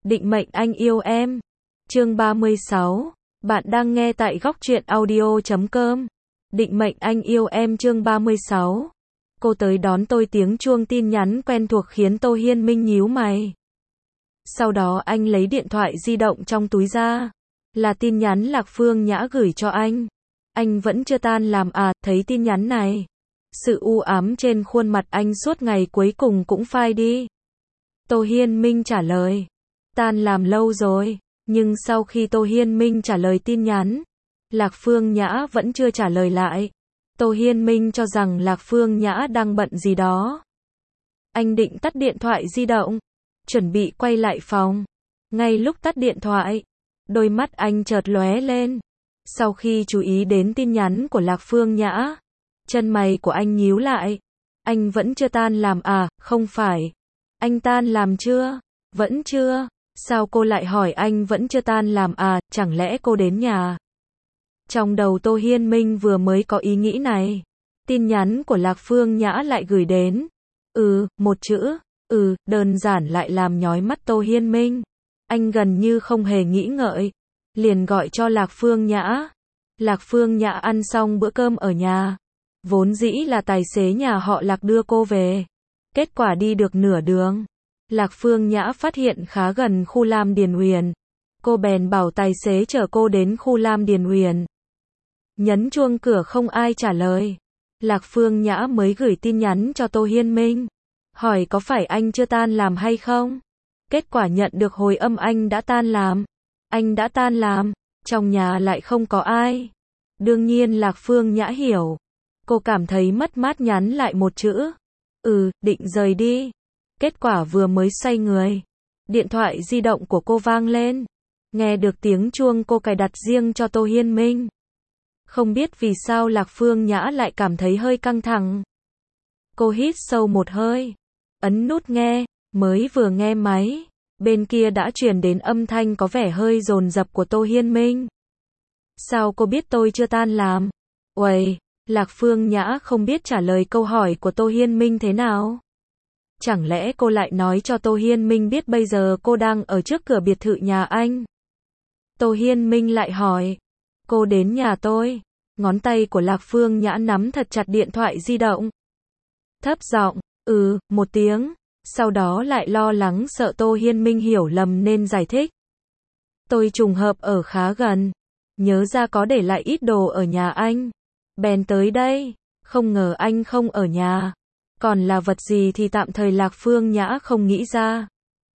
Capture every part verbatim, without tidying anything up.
Định mệnh anh yêu em. Chương ba mươi sáu. Bạn đang nghe tại góc truyện audio chấm com. Định mệnh anh yêu em chương ba mươi sáu. Cô tới đón tôi, tiếng chuông tin nhắn quen thuộc khiến Tô Hiên Minh nhíu mày. Sau đó anh lấy điện thoại di động trong túi ra. Là tin nhắn Lạc Phương Nhã gửi cho anh. Anh vẫn chưa tan làm à, thấy tin nhắn này. Sự u ám trên khuôn mặt anh suốt ngày cuối cùng cũng phai đi. Tô Hiên Minh trả lời. Tan làm lâu rồi. Nhưng sau khi Tô Hiên Minh trả lời tin nhắn, Lạc Phương Nhã vẫn chưa trả lời lại. Tô Hiên Minh cho rằng Lạc Phương Nhã đang bận gì đó. Anh định tắt điện thoại di động, chuẩn bị quay lại phòng. Ngay lúc tắt điện thoại, đôi mắt anh chợt lóe lên. Sau khi chú ý đến tin nhắn của Lạc Phương Nhã, chân mày của anh nhíu lại. Anh vẫn chưa tan làm à, không phải. Anh tan làm chưa? Vẫn chưa. Sao cô lại hỏi anh vẫn chưa tan làm à, chẳng lẽ cô đến nhà? Trong đầu Tô Hiên Minh vừa mới có ý nghĩ này. Tin nhắn của Lạc Phương Nhã lại gửi đến. Ừ, một chữ. Ừ, đơn giản lại làm nhói mắt Tô Hiên Minh. Anh gần như không hề nghĩ ngợi. Liền gọi cho Lạc Phương Nhã. Lạc Phương Nhã ăn xong bữa cơm ở nhà. Vốn dĩ là tài xế nhà họ Lạc đưa cô về. Kết quả đi được nửa đường. Lạc Phương Nhã phát hiện khá gần khu Lam Điền Huyền. Cô bèn bảo tài xế chở cô đến khu Lam Điền Huyền. Nhấn chuông cửa không ai trả lời. Lạc Phương Nhã mới gửi tin nhắn cho Tô Hiên Minh. Hỏi có phải anh chưa tan làm hay không? Kết quả nhận được hồi âm anh đã tan làm. Anh đã tan làm, trong nhà lại không có ai. Đương nhiên Lạc Phương Nhã hiểu. Cô cảm thấy mất mát nhắn lại một chữ. Ừ, định rời đi. Kết quả vừa mới xoay người, điện thoại di động của cô vang lên. Nghe được tiếng chuông cô cài đặt riêng cho Tô Hiên Minh. Không biết vì sao Lạc Phương Nhã lại cảm thấy hơi căng thẳng. Cô hít sâu một hơi, ấn nút nghe, mới vừa nghe máy, bên kia đã truyền đến âm thanh có vẻ hơi dồn dập của Tô Hiên Minh. Sao cô biết tôi chưa tan làm? Uầy, Lạc Phương Nhã không biết trả lời câu hỏi của Tô Hiên Minh thế nào. Chẳng lẽ cô lại nói cho Tô Hiên Minh biết bây giờ cô đang ở trước cửa biệt thự nhà anh? Tô Hiên Minh lại hỏi. Cô đến nhà tôi. Ngón tay của Lạc Phương Nhã nắm thật chặt điện thoại di động. Thấp giọng, ừ, một tiếng. Sau đó lại lo lắng sợ Tô Hiên Minh hiểu lầm nên giải thích. Tôi trùng hợp ở khá gần. Nhớ ra có để lại ít đồ ở nhà anh. Bèn tới đây. Không ngờ anh không ở nhà. Còn là vật gì thì tạm thời Lạc Phương Nhã không nghĩ ra.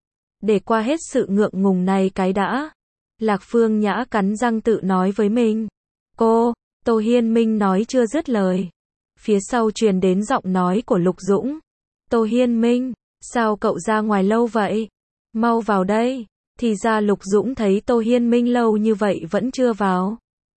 Để qua hết sự ngượng ngùng này cái đã. Lạc Phương Nhã cắn răng tự nói với mình. Cô, Tô Hiên Minh nói chưa dứt lời. Phía sau truyền đến giọng nói của Lục Dũng. Tô Hiên Minh, sao cậu ra ngoài lâu vậy? Mau vào đây. Thì ra Lục Dũng thấy Tô Hiên Minh lâu như vậy vẫn chưa vào.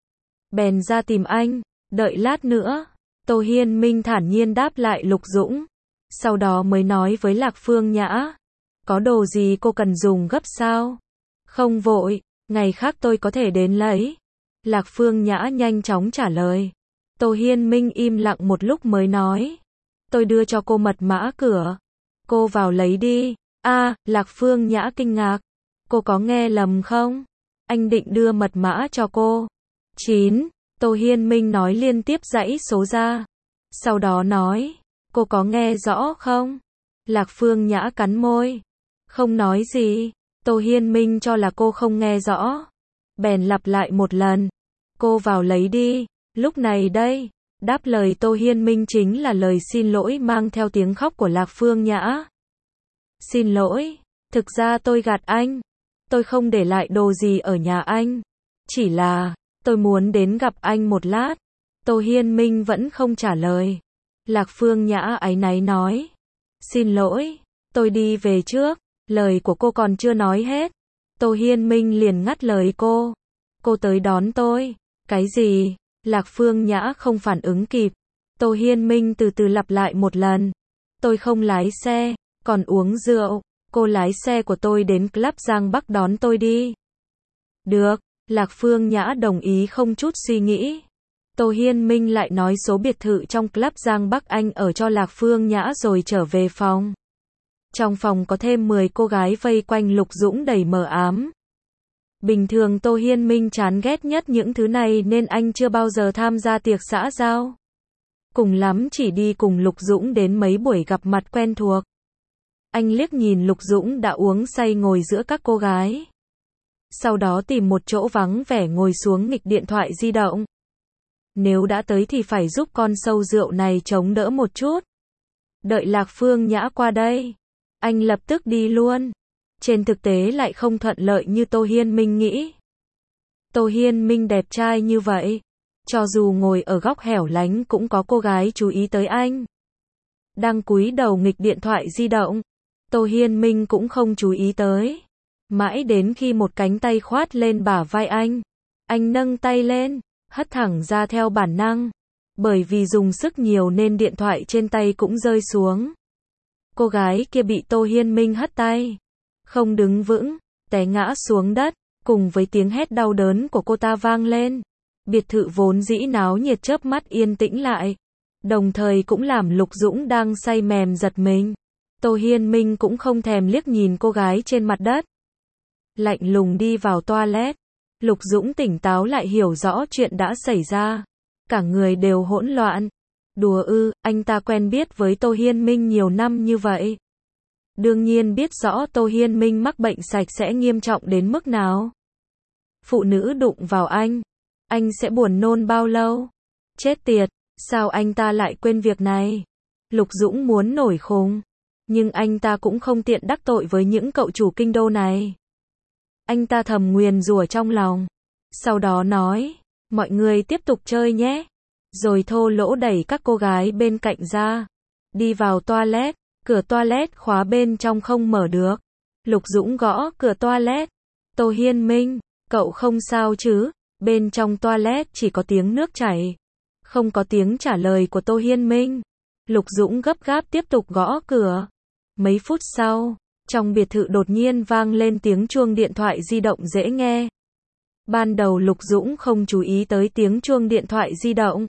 Bèn ra tìm anh, đợi lát nữa. Tô Hiên Minh thản nhiên đáp lại Lục Dũng. Sau đó mới nói với Lạc Phương Nhã. Có đồ gì cô cần dùng gấp sao? Không vội, ngày khác tôi có thể đến lấy. Lạc Phương Nhã nhanh chóng trả lời. Tô Hiên Minh im lặng một lúc mới nói. Tôi đưa cho cô mật mã cửa. Cô vào lấy đi. A, Lạc Phương Nhã kinh ngạc. Cô có nghe lầm không? Anh định đưa mật mã cho cô. chín. Tô Hiên Minh nói liên tiếp dãy số ra. Sau đó nói, cô có nghe rõ không? Lạc Phương Nhã cắn môi. Không nói gì. Tô Hiên Minh cho là cô không nghe rõ. Bèn lặp lại một lần. Cô vào lấy đi. Lúc này đây, đáp lời Tô Hiên Minh chính là lời xin lỗi mang theo tiếng khóc của Lạc Phương Nhã. Xin lỗi, thực ra tôi gạt anh. Tôi không để lại đồ gì ở nhà anh. Chỉ là... tôi muốn đến gặp anh một lát. Tô Hiên Minh vẫn không trả lời. Lạc Phương Nhã áy náy nói. Xin lỗi, tôi đi về trước. Lời của cô còn chưa nói hết. Tô Hiên Minh liền ngắt lời cô. Cô tới đón tôi. Cái gì? Lạc Phương Nhã không phản ứng kịp. Tô Hiên Minh từ từ lặp lại một lần. Tôi không lái xe, còn uống rượu. Cô lái xe của tôi đến Club Giang Bắc đón tôi đi. Được. Lạc Phương Nhã đồng ý không chút suy nghĩ. Tô Hiên Minh lại nói số biệt thự trong Club Giang Bắc Anh ở cho Lạc Phương Nhã rồi trở về phòng. Trong phòng có thêm mười cô gái vây quanh Lục Dũng đầy mờ ám. Bình thường Tô Hiên Minh chán ghét nhất những thứ này nên anh chưa bao giờ tham gia tiệc xã giao. Cùng lắm chỉ đi cùng Lục Dũng đến mấy buổi gặp mặt quen thuộc. Anh liếc nhìn Lục Dũng đã uống say ngồi giữa các cô gái. Sau đó tìm một chỗ vắng vẻ ngồi xuống nghịch điện thoại di động. Nếu đã tới thì phải giúp con sâu rượu này chống đỡ một chút. Đợi Lạc Phương Nhã qua đây, anh lập tức đi luôn. Trên thực tế lại không thuận lợi như Tô Hiên Minh nghĩ. Tô Hiên Minh đẹp trai như vậy, cho dù ngồi ở góc hẻo lánh cũng có cô gái chú ý tới anh. Đang cúi đầu nghịch điện thoại di động, Tô Hiên Minh cũng không chú ý tới. Mãi đến khi một cánh tay khoát lên bả vai anh, anh nâng tay lên, hất thẳng ra theo bản năng. Bởi vì dùng sức nhiều nên điện thoại trên tay cũng rơi xuống. Cô gái kia bị Tô Hiên Minh hất tay, không đứng vững, té ngã xuống đất, cùng với tiếng hét đau đớn của cô ta vang lên. Biệt thự vốn dĩ náo nhiệt chớp mắt yên tĩnh lại, đồng thời cũng làm Lục Dũng đang say mềm giật mình. Tô Hiên Minh cũng không thèm liếc nhìn cô gái trên mặt đất. Lạnh lùng đi vào toilet. Lục Dũng tỉnh táo lại hiểu rõ chuyện đã xảy ra. Cả người đều hỗn loạn. Đùa ư, anh ta quen biết với Tô Hiên Minh nhiều năm như vậy. Đương nhiên biết rõ Tô Hiên Minh mắc bệnh sạch sẽ nghiêm trọng đến mức nào. Phụ nữ đụng vào anh, anh sẽ buồn nôn bao lâu? Chết tiệt, sao anh ta lại quên việc này? Lục Dũng muốn nổi khùng, nhưng anh ta cũng không tiện đắc tội với những cậu chủ kinh đô này. Anh ta thầm nguyền rủa trong lòng, sau đó nói, mọi người tiếp tục chơi nhé. Rồi thô lỗ đẩy các cô gái bên cạnh ra, đi vào toilet. Cửa toilet khóa bên trong không mở được. Lục Dũng gõ cửa toilet. Tô Hiên Minh, cậu không sao chứ? Bên trong toilet chỉ có tiếng nước chảy, không có tiếng trả lời của Tô Hiên Minh. Lục Dũng gấp gáp tiếp tục gõ cửa. Mấy phút sau, trong biệt thự đột nhiên vang lên tiếng chuông điện thoại di động dễ nghe. Ban đầu Lục Dũng không chú ý tới tiếng chuông điện thoại di động.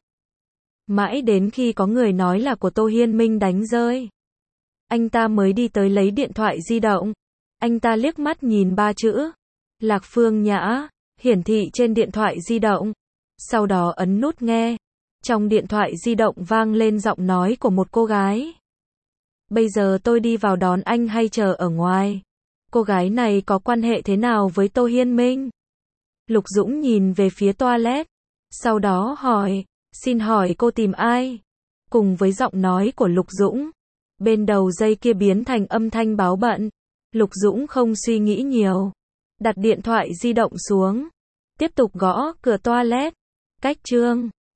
Mãi đến khi có người nói là của Tô Hiên Minh đánh rơi, anh ta mới đi tới lấy điện thoại di động. Anh ta liếc mắt nhìn ba chữ Lạc Phương Nhã hiển thị trên điện thoại di động. Sau đó ấn nút nghe. Trong điện thoại di động vang lên giọng nói của một cô gái. Bây giờ tôi đi vào đón anh hay chờ ở ngoài? Cô gái này có quan hệ thế nào với Tô Hiên Minh? Lục Dũng nhìn về phía toilet. Sau đó hỏi, xin hỏi cô tìm ai? Cùng với giọng nói của Lục Dũng, bên đầu dây kia biến thành âm thanh báo bận. Lục Dũng không suy nghĩ nhiều, đặt điện thoại di động xuống, tiếp tục gõ cửa toilet. Cách chương